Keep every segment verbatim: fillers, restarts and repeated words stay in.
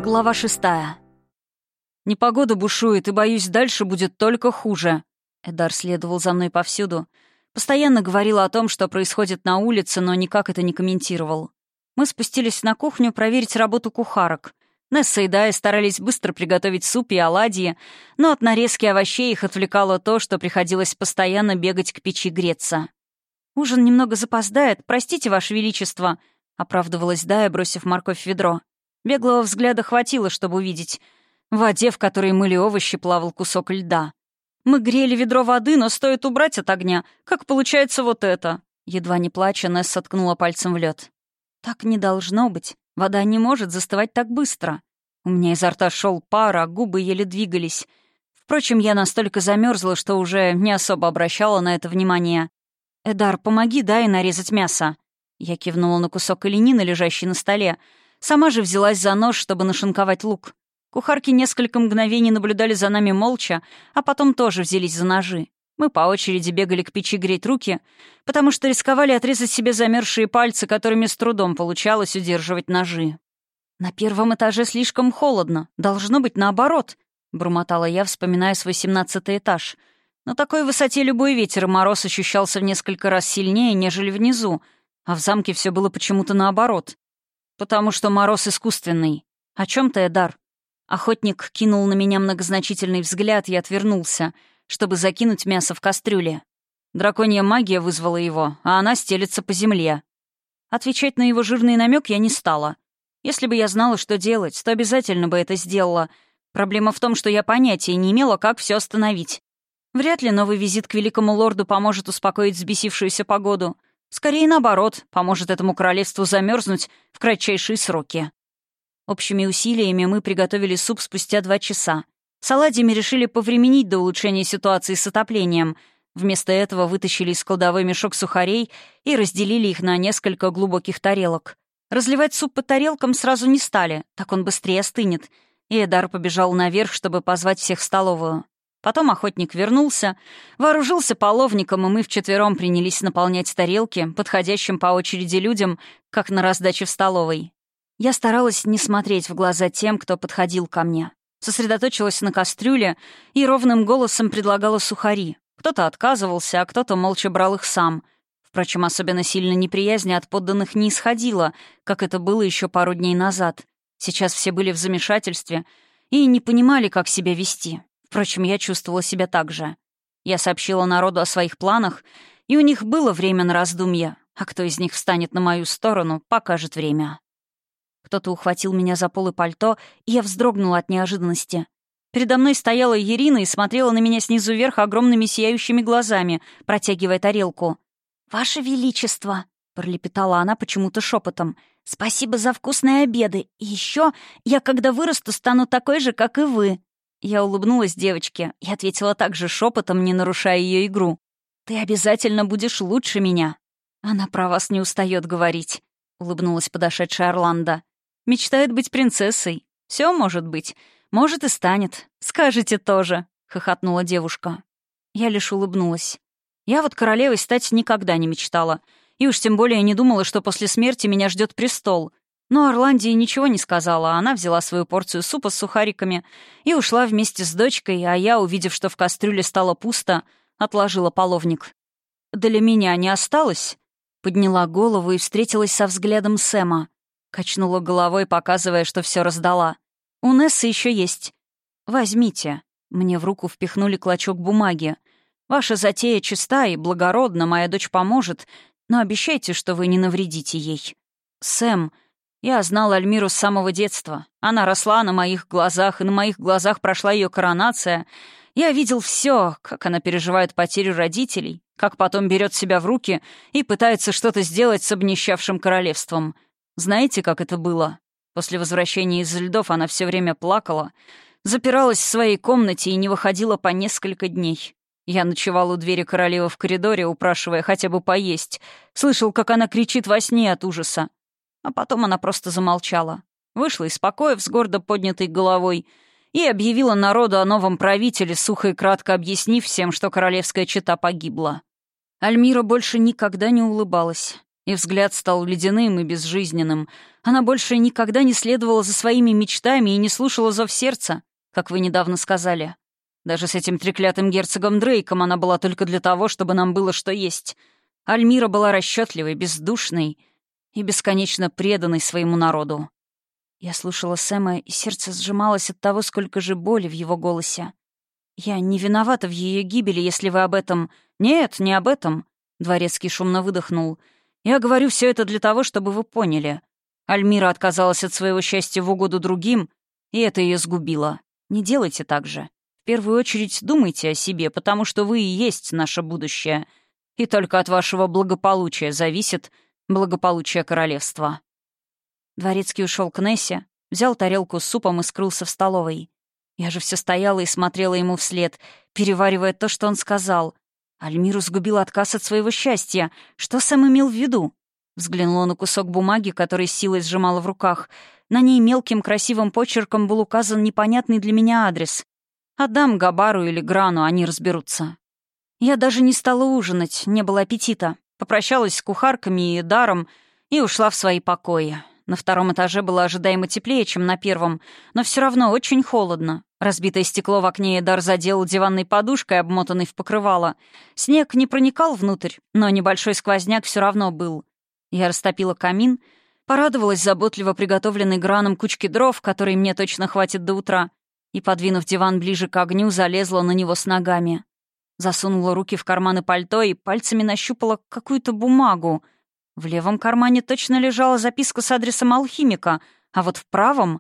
Глава шестая. «Непогода бушует, и, боюсь, дальше будет только хуже». Эдар следовал за мной повсюду. Постоянно говорил о том, что происходит на улице, но никак это не комментировал. Мы спустились на кухню проверить работу кухарок. Несса и Дая старались быстро приготовить суп и оладьи, но от нарезки овощей их отвлекало то, что приходилось постоянно бегать к печи греться. «Ужин немного запоздает, простите, Ваше Величество», — оправдывалась Дая, бросив морковь в ведро. Беглого взгляда хватило, чтобы увидеть. В воде, в которой мыли овощи, плавал кусок льда. «Мы грели ведро воды, но стоит убрать от огня. Как получается вот это?» Едва не плача, Несса ткнула пальцем в лед. «Так не должно быть. Вода не может застывать так быстро». У меня изо рта шел пар, а губы еле двигались. Впрочем, я настолько замерзла, что уже не особо обращала на это внимание. «Эдар, помоги, дай нарезать мясо». Я кивнула на кусок оленины, лежащий на столе. Сама же взялась за нож, чтобы нашинковать лук. Кухарки несколько мгновений наблюдали за нами молча, а потом тоже взялись за ножи. Мы по очереди бегали к печи греть руки, потому что рисковали отрезать себе замерзшие пальцы, которыми с трудом получалось удерживать ножи. «На первом этаже слишком холодно. Должно быть наоборот», — бормотала я, вспоминая свой семнадцатый этаж. На такой высоте любой ветер и мороз ощущался в несколько раз сильнее, нежели внизу, а в замке все было почему-то наоборот. «Потому что мороз искусственный. О чем ты, Эдар?» Охотник кинул на меня многозначительный взгляд и отвернулся, чтобы закинуть мясо в кастрюле. Драконья магия вызвала его, а она стелется по земле. Отвечать на его жирный намек я не стала. Если бы я знала, что делать, то обязательно бы это сделала. Проблема в том, что я понятия не имела, как все остановить. Вряд ли новый визит к великому лорду поможет успокоить взбесившуюся погоду. Скорее, наоборот, поможет этому королевству замерзнуть в кратчайшие сроки. Общими усилиями мы приготовили суп спустя два часа. С оладьями решили повременить до улучшения ситуации с отоплением. Вместо этого вытащили из кладовой мешок сухарей и разделили их на несколько глубоких тарелок. Разливать суп по тарелкам сразу не стали, так он быстрее остынет. И Эдар побежал наверх, чтобы позвать всех в столовую. Потом охотник вернулся, вооружился половником, и мы вчетвером принялись наполнять тарелки подходящим по очереди людям, как на раздаче в столовой. Я старалась не смотреть в глаза тем, кто подходил ко мне. Сосредоточилась на кастрюле и ровным голосом предлагала сухари. Кто-то отказывался, а кто-то молча брал их сам. Впрочем, особенно сильно неприязни от подданных не исходило, как это было еще пару дней назад. Сейчас все были в замешательстве и не понимали, как себя вести. Впрочем, я чувствовала себя так же. Я сообщила народу о своих планах, и у них было время на раздумья, а кто из них встанет на мою сторону, покажет время. Кто-то ухватил меня за полы пальто, и я вздрогнула от неожиданности. Передо мной стояла Ирина и смотрела на меня снизу вверх огромными сияющими глазами, протягивая тарелку. «Ваше Величество!» — пролепетала она почему-то шепотом. «Спасибо за вкусные обеды. И еще я, когда вырасту, стану такой же, как и вы». Я улыбнулась девочке и ответила также шепотом, не нарушая ее игру. «Ты обязательно будешь лучше меня». «Она про вас не устает говорить», — улыбнулась подошедшая Орландо. «Мечтает быть принцессой. Все может быть. Может, и станет. Скажете тоже», — хохотнула девушка. Я лишь улыбнулась. Я вот королевой стать никогда не мечтала. И уж тем более не думала, что после смерти меня ждет престол. Но Орландии ничего не сказала, она взяла свою порцию супа с сухариками и ушла вместе с дочкой, а я, увидев, что в кастрюле стало пусто, отложила половник. «Для меня не осталось?» Подняла голову и встретилась со взглядом Сэма. Качнула головой, показывая, что все раздала. «У Нессы еще есть. Возьмите». Мне в руку впихнули клочок бумаги. «Ваша затея чиста и благородна, моя дочь поможет, но обещайте, что вы не навредите ей». «Сэм...» Я знал Альмиру с самого детства. Она росла на моих глазах, и на моих глазах прошла ее коронация. Я видел все, как она переживает потерю родителей, как потом берет себя в руки и пытается что-то сделать с обнищавшим королевством. Знаете, как это было? После возвращения из льдов она все время плакала, запиралась в своей комнате и не выходила по несколько дней. Я ночевал у двери королевы в коридоре, упрашивая хотя бы поесть. Слышал, как она кричит во сне от ужаса. А потом она просто замолчала. Вышла из покоев с гордо поднятой головой и объявила народу о новом правителе, сухо и кратко объяснив всем, что королевская чета погибла. Альмира больше никогда не улыбалась. И взгляд стал ледяным и безжизненным. Она больше никогда не следовала за своими мечтами и не слушала зов сердца, как вы недавно сказали. Даже с этим треклятым герцогом Дрейком она была только для того, чтобы нам было что есть. Альмира была расчетливой, бездушной и бесконечно преданной своему народу. Я слушала Сэма, и сердце сжималось от того, сколько же боли в его голосе. «Я не виновата в ее гибели, если вы об этом...» «Нет, не об этом», — Дворецкий шумно выдохнул. «Я говорю все это для того, чтобы вы поняли. Альмира отказалась от своего счастья в угоду другим, и это ее сгубило. Не делайте так же. В первую очередь думайте о себе, потому что вы и есть наше будущее, и только от вашего благополучия зависит благополучие королевства». Дворецкий ушел к Нессе, взял тарелку с супом и скрылся в столовой. Я же все стояла и смотрела ему вслед, переваривая то, что он сказал. Альмиру сгубил отказ от своего счастья. Что Сэм имел в виду? Взглянула на кусок бумаги, который с силой сжимала в руках. На ней мелким красивым почерком был указан непонятный для меня адрес. Отдам Габару или Грану, они разберутся. Я даже не стала ужинать, не было аппетита. Попрощалась с кухарками и даром и ушла в свои покои. На втором этаже было ожидаемо теплее, чем на первом, но все равно очень холодно. Разбитое стекло в окне Эдар задел диванной подушкой, обмотанной в покрывало. Снег не проникал внутрь, но небольшой сквозняк все равно был. Я растопила камин, порадовалась заботливо приготовленной Граном кучке дров, которой мне точно хватит до утра, и, подвинув диван ближе к огню, залезла на него с ногами. Засунула руки в карманы пальто и пальцами нащупала какую-то бумагу. В левом кармане точно лежала записка с адресом алхимика, а вот в правом...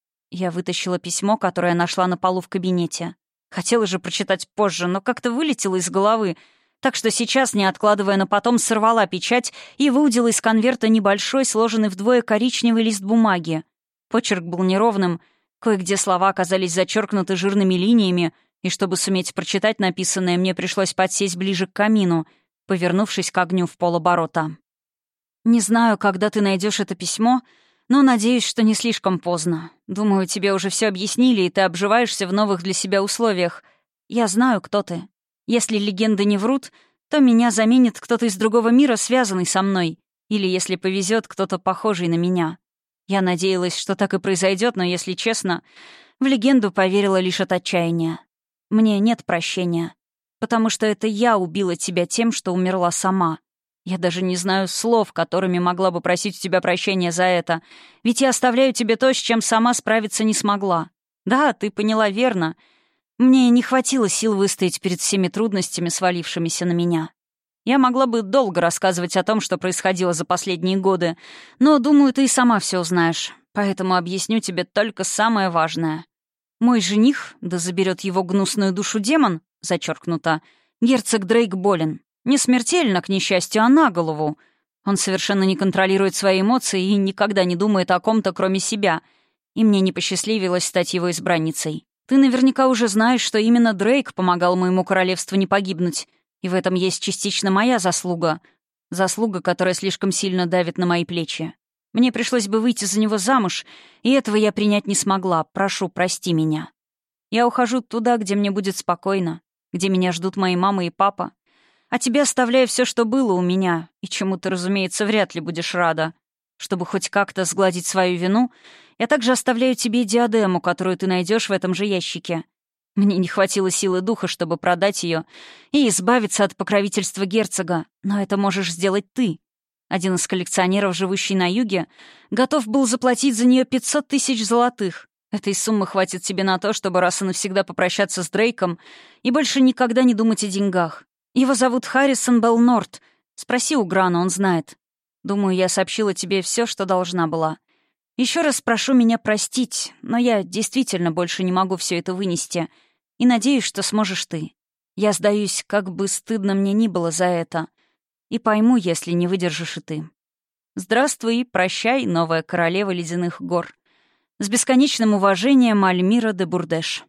Я вытащила письмо, которое нашла на полу в кабинете. Хотела же прочитать позже, но как-то вылетело из головы, так что сейчас, не откладывая на потом, сорвала печать и выудила из конверта небольшой, сложенный вдвое коричневый лист бумаги. Почерк был неровным, кое-где слова оказались зачеркнуты жирными линиями, и чтобы суметь прочитать написанное, мне пришлось подсесть ближе к камину, повернувшись к огню в полоборота. «Не знаю, когда ты найдешь это письмо, но надеюсь, что не слишком поздно. Думаю, тебе уже все объяснили, и ты обживаешься в новых для себя условиях. Я знаю, кто ты. Если легенды не врут, то меня заменит кто-то из другого мира, связанный со мной, или, если повезет, кто-то похожий на меня. Я надеялась, что так и произойдет, но, если честно, в легенду поверила лишь от отчаяния. Мне нет прощения, потому что это я убила тебя тем, что умерла сама. Я даже не знаю слов, которыми могла бы просить у тебя прощения за это, ведь я оставляю тебе то, с чем сама справиться не смогла. Да, ты поняла верно. Мне не хватило сил выстоять перед всеми трудностями, свалившимися на меня. Я могла бы долго рассказывать о том, что происходило за последние годы, но, думаю, ты и сама все узнаешь, поэтому объясню тебе только самое важное. Мой жених, да заберет его гнусную душу демон, зачеркнуто, герцог Дрейк болен. Не смертельно, к несчастью, а на голову. Он совершенно не контролирует свои эмоции и никогда не думает о ком-то, кроме себя. И мне не посчастливилось стать его избранницей. Ты наверняка уже знаешь, что именно Дрейк помогал моему королевству не погибнуть. И в этом есть частично моя заслуга. Заслуга, которая слишком сильно давит на мои плечи. Мне пришлось бы выйти за него замуж, и этого я принять не смогла. Прошу, прости меня. Я ухожу туда, где мне будет спокойно, где меня ждут мои мама и папа. А тебе оставляю все, что было у меня, и чему ты, разумеется, вряд ли будешь рада. Чтобы хоть как-то сгладить свою вину, я также оставляю тебе диадему, которую ты найдешь в этом же ящике. Мне не хватило силы духа, чтобы продать ее и избавиться от покровительства герцога, но это можешь сделать ты. Один из коллекционеров, живущий на юге, готов был заплатить за нее пятьсот тысяч золотых. Этой суммы хватит тебе на то, чтобы раз и навсегда попрощаться с Дрейком и больше никогда не думать о деньгах. Его зовут Харрисон Белнорт. Спроси у Грана, он знает. Думаю, я сообщила тебе все, что должна была. Еще раз прошу меня простить, но я действительно больше не могу все это вынести. И надеюсь, что сможешь ты. Я сдаюсь, как бы стыдно мне ни было за это. И пойму, если не выдержишь и ты. Здравствуй и прощай, новая королева ледяных гор. С бесконечным уважением, Альмира де Бурдеш.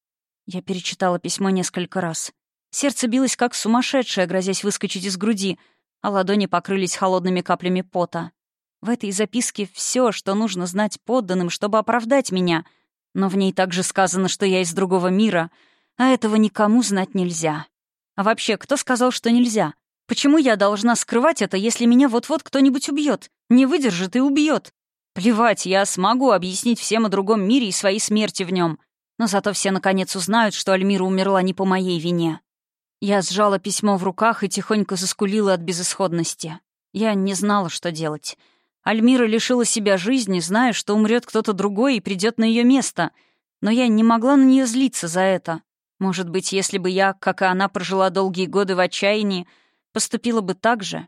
Я перечитала письмо несколько раз. Сердце билось как сумасшедшее, грозясь выскочить из груди, а ладони покрылись холодными каплями пота. В этой записке все, что нужно знать подданным, чтобы оправдать меня, но в ней также сказано, что я из другого мира, а этого никому знать нельзя. А вообще, кто сказал, что нельзя? Почему я должна скрывать это, если меня вот-вот кто-нибудь убьет? Не выдержит и убьет? Плевать, я смогу объяснить всем о другом мире и своей смерти в нем. Но зато все наконец узнают, что Альмира умерла не по моей вине. Я сжала письмо в руках и тихонько заскулила от безысходности. Я не знала, что делать. Альмира лишила себя жизни, зная, что умрет кто-то другой и придет на ее место. Но я не могла на нее злиться за это. Может быть, если бы я, как и она, прожила долгие годы в отчаянии, поступила бы так же?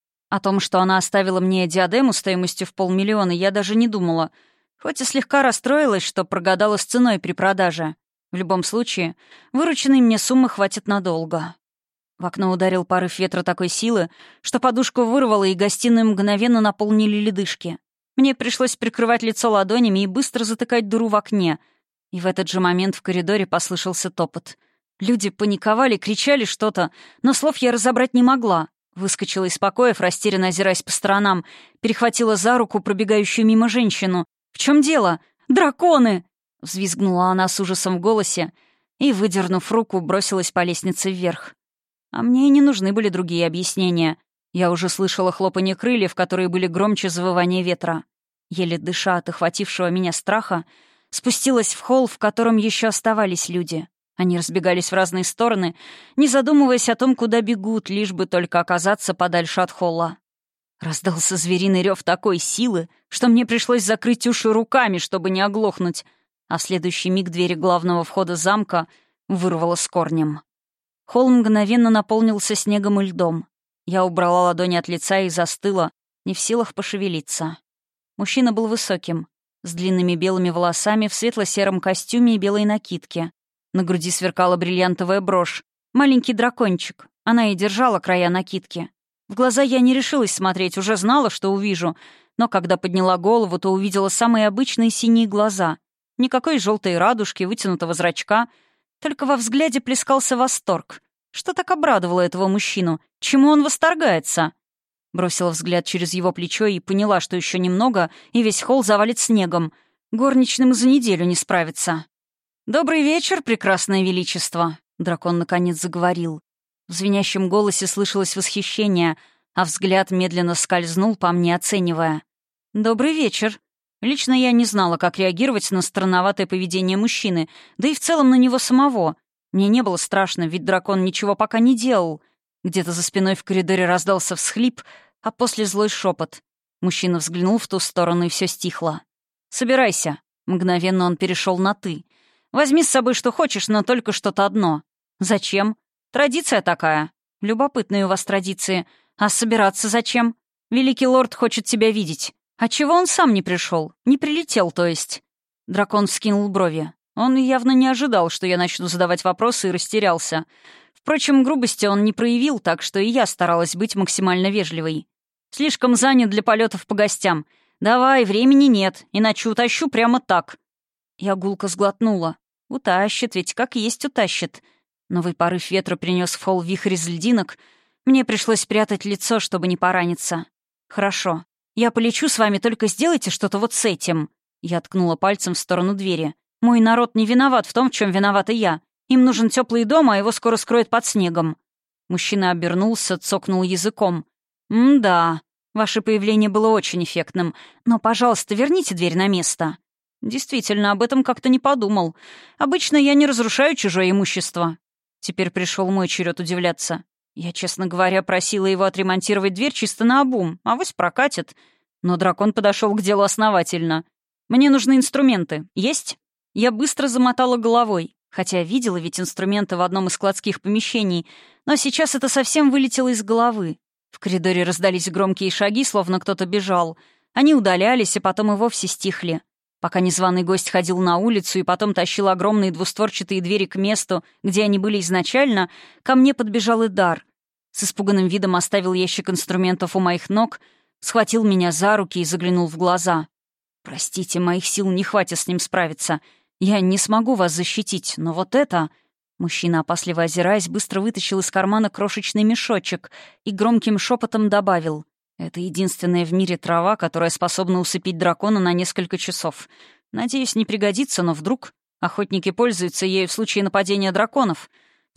О том, что она оставила мне диадему стоимостью в полмиллиона, я даже не думала, хоть и слегка расстроилась, что прогадала с ценой при продаже. В любом случае, вырученной мне суммы хватит надолго. В окно ударил порыв ветра такой силы, что подушку вырвало, и гостиную мгновенно наполнили ледышки. Мне пришлось прикрывать лицо ладонями и быстро затыкать дыру в окне. И в этот же момент в коридоре послышался топот. Люди паниковали, кричали что-то, но слов я разобрать не могла. Выскочила из покоев, растерянно озираясь по сторонам, перехватила за руку пробегающую мимо женщину. «В чем дело? Драконы!» — взвизгнула она с ужасом в голосе и, выдернув руку, бросилась по лестнице вверх. А мне и не нужны были другие объяснения. Я уже слышала хлопанье крыльев, которые были громче завывания ветра. Еле дыша от охватившего меня страха, спустилась в холл, в котором еще оставались люди. Они разбегались в разные стороны, не задумываясь о том, куда бегут, лишь бы только оказаться подальше от холла. Раздался звериный рев такой силы, что мне пришлось закрыть уши руками, чтобы не оглохнуть, а в следующий миг двери главного входа замка вырвало с корнем. Холл мгновенно наполнился снегом и льдом. Я убрала ладони от лица и застыла, не в силах пошевелиться. Мужчина был высоким, с длинными белыми волосами, в светло-сером костюме и белой накидке. На груди сверкала бриллиантовая брошь. Маленький дракончик. Она и держала края накидки. В глаза я не решилась смотреть, уже знала, что увижу. Но когда подняла голову, то увидела самые обычные синие глаза. Никакой желтой радужки, вытянутого зрачка. Только во взгляде плескался восторг. Что так обрадовало этого мужчину? Чему он восторгается? Бросила взгляд через его плечо и поняла, что еще немного, и весь холл завалит снегом. Горничным за неделю не справится. «Добрый вечер, прекрасное величество», — дракон наконец заговорил. В звенящем голосе слышалось восхищение, а взгляд медленно скользнул по мне, оценивая. «Добрый вечер». Лично я не знала, как реагировать на странноватое поведение мужчины, да и в целом на него самого. Мне не было страшно, ведь дракон ничего пока не делал. Где-то за спиной в коридоре раздался всхлип, а после злой шепот. Мужчина взглянул в ту сторону, и все стихло. «Собирайся». Мгновенно он перешел на «ты». «Возьми с собой что хочешь, но только что-то одно». «Зачем?» «Традиция такая». «Любопытные у вас традиции. А собираться зачем?» «Великий лорд хочет тебя видеть». «А чего он сам не пришел? Не прилетел, то есть?» Дракон вскинул брови. Он явно не ожидал, что я начну задавать вопросы, и растерялся. Впрочем, грубости он не проявил, так что и я старалась быть максимально вежливой. «Слишком занят для полетов по гостям. Давай, времени нет, иначе утащу прямо так». Я гулко сглотнула. Утащит, ведь как есть утащит. Новый порыв ветра принес в холл вихрь из льдинок. Мне пришлось спрятать лицо, чтобы не пораниться. «Хорошо. Я полечу с вами, только сделайте что-то вот с этим». Я ткнула пальцем в сторону двери. «Мой народ не виноват в том, в чем виновата я. Им нужен теплый дом, а его скоро скроют под снегом». Мужчина обернулся, цокнул языком. «М-да, ваше появление было очень эффектным. Но, пожалуйста, верните дверь на место». Действительно, об этом как-то не подумал. Обычно я не разрушаю чужое имущество. Теперь пришел мой черед удивляться. Я, честно говоря, просила его отремонтировать дверь чисто наобум, авось прокатит. Но дракон подошел к делу основательно. «Мне нужны инструменты. Есть?» Я быстро замотала головой, хотя видела ведь инструменты в одном из складских помещений, но сейчас это совсем вылетело из головы. В коридоре раздались громкие шаги, словно кто-то бежал. Они удалялись, и потом и вовсе стихли. Пока незваный гость ходил на улицу и потом тащил огромные двустворчатые двери к месту, где они были изначально, ко мне подбежал Эдар. С испуганным видом оставил ящик инструментов у моих ног, схватил меня за руки и заглянул в глаза. «Простите, моих сил не хватит с ним справиться. Я не смогу вас защитить, но вот это...» Мужчина, опасливо озираясь, быстро вытащил из кармана крошечный мешочек и громким шепотом добавил: «Это единственная в мире трава, которая способна усыпить дракона на несколько часов. Надеюсь, не пригодится, но вдруг охотники пользуются ею в случае нападения драконов.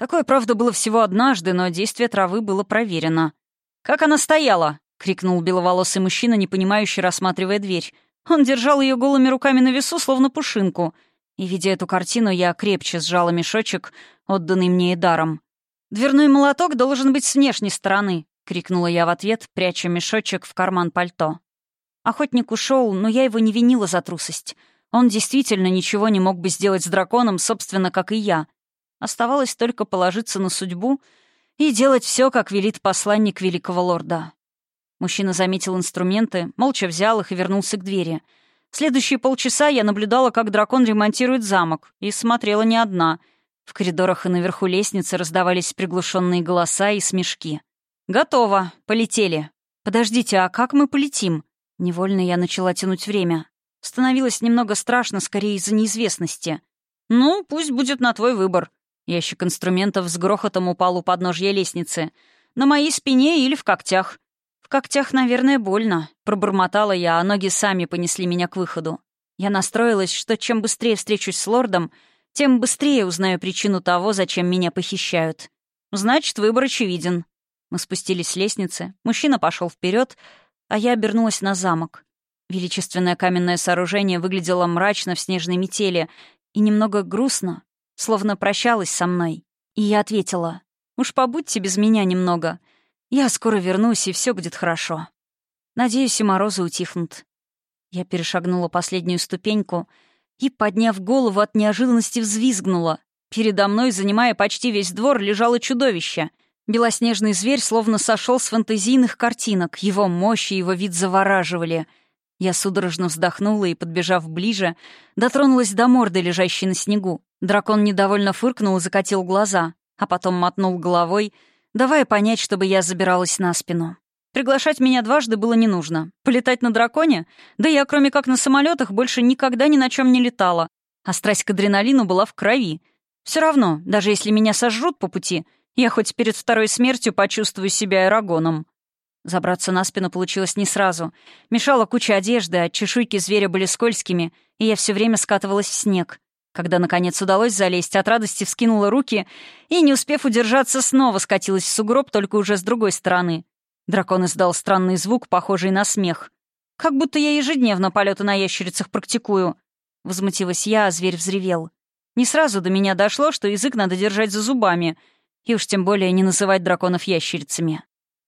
Такое, правда, было всего однажды, но действие травы было проверено. «Как она стояла?» — крикнул беловолосый мужчина, непонимающе рассматривая дверь. Он держал ее голыми руками на весу, словно пушинку. И, видя эту картину, я крепче сжала мешочек, отданный мне Эдаром. «Дверной молоток должен быть с внешней стороны», — крикнула я в ответ, пряча мешочек в карман пальто. Охотник ушел, но я его не винила за трусость. Он действительно ничего не мог бы сделать с драконом, собственно, как и я. Оставалось только положиться на судьбу и делать все, как велит посланник великого лорда. Мужчина заметил инструменты, молча взял их и вернулся к двери. Следующие полчаса я наблюдала, как дракон ремонтирует замок, и смотрела не одна. В коридорах и наверху лестницы раздавались приглушенные голоса и смешки. «Готово. Полетели». «Подождите, а как мы полетим?» Невольно я начала тянуть время. Становилось немного страшно, скорее из-за неизвестности. «Ну, пусть будет на твой выбор». Ящик инструментов с грохотом упал у подножья лестницы. «На моей спине или в когтях?» «В когтях, наверное, больно», — пробормотала я, а ноги сами понесли меня к выходу. Я настроилась, что чем быстрее встречусь с лордом, тем быстрее узнаю причину того, зачем меня похищают. «Значит, выбор очевиден». Мы спустились с лестницы, мужчина пошел вперед, а я обернулась на замок. Величественное каменное сооружение выглядело мрачно в снежной метели и немного грустно, словно прощалась со мной. И я ответила: «Уж побудьте без меня немного. Я скоро вернусь, и все будет хорошо. Надеюсь, и морозы утихнут». Я перешагнула последнюю ступеньку и, подняв голову, от неожиданности взвизгнула. Передо мной, занимая почти весь двор, лежало чудовище. Белоснежный зверь словно сошел с фантазийных картинок. Его мощь и его вид завораживали. Я судорожно вздохнула и, подбежав ближе, дотронулась до морды, лежащей на снегу. Дракон недовольно фыркнул и закатил глаза, а потом мотнул головой, давая понять, чтобы я забиралась на спину. Приглашать меня дважды было не нужно. Полетать на драконе? Да я, кроме как на самолетах, больше никогда ни на чем не летала. А страсть к адреналину была в крови. Все равно, даже если меня сожрут по пути, я хоть перед второй смертью почувствую себя эрагоном. Забраться на спину получилось не сразу. Мешала куча одежды, а чешуйки зверя были скользкими, и я все время скатывалась в снег. Когда, наконец, удалось залезть, от радости вскинула руки и, не успев удержаться, снова скатилась в сугроб, только уже с другой стороны. Дракон издал странный звук, похожий на смех. «Как будто я ежедневно полеты на ящерицах практикую». Возмутилась я, а зверь взревел. Не сразу до меня дошло, что язык надо держать за зубами, и уж тем более не называть драконов ящерицами.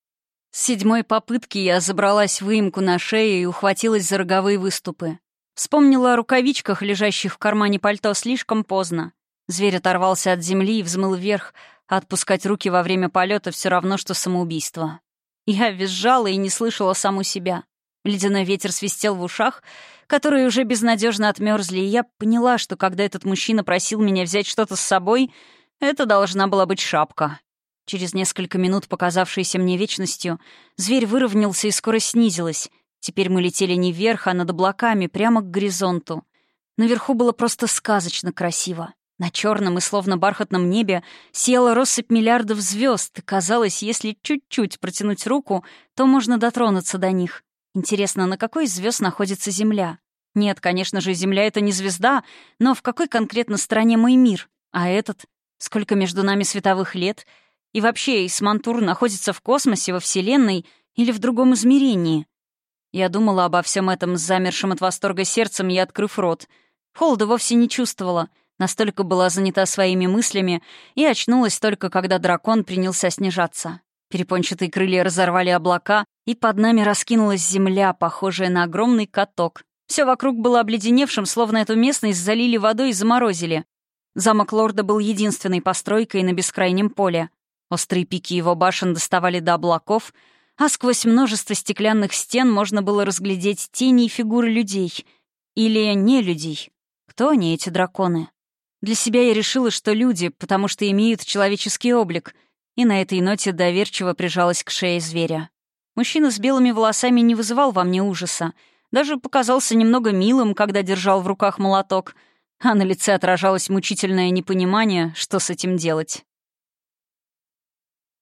С седьмой попытки я забралась в выемку на шее и ухватилась за роговые выступы. Вспомнила о рукавичках, лежащих в кармане пальто, слишком поздно. Зверь оторвался от земли и взмыл вверх, а отпускать руки во время полета все равно, что самоубийство. Я визжала и не слышала саму себя. Ледяной ветер свистел в ушах, которые уже безнадежно отмерзли, и я поняла, что когда этот мужчина просил меня взять что-то с собой, это должна была быть шапка. Через несколько минут, показавшиеся мне вечностью, зверь выровнялся и скорость снизилась. Теперь мы летели не вверх, а над облаками, прямо к горизонту. Наверху было просто сказочно красиво. На черном и словно бархатном небе сияла россыпь миллиардов звезд, и казалось, если чуть-чуть протянуть руку, то можно дотронуться до них. Интересно, на какой из звезд находится Земля? Нет, конечно же, Земля — это не звезда, но в какой конкретно стороне мой мир? А этот? Сколько между нами световых лет? И вообще, Исмантур находится в космосе, во Вселенной или в другом измерении? Я думала обо всем этом с замершим от восторга сердцем и открыв рот. Холода вовсе не чувствовала, настолько была занята своими мыслями и очнулась только, когда дракон принялся снижаться. Перепончатые крылья разорвали облака, и под нами раскинулась земля, похожая на огромный каток. Все вокруг было обледеневшим, словно эту местность залили водой и заморозили. Замок лорда был единственной постройкой на бескрайнем поле. Острые пики его башен доставали до облаков, а сквозь множество стеклянных стен можно было разглядеть тени и фигуры людей. Или не людей. Кто они, эти драконы? Для себя я решила, что люди, потому что имеют человеческий облик, и на этой ноте доверчиво прижалась к шее зверя. Мужчина с белыми волосами не вызывал во мне ужаса, даже показался немного милым, когда держал в руках молоток, а на лице отражалось мучительное непонимание, что с этим делать.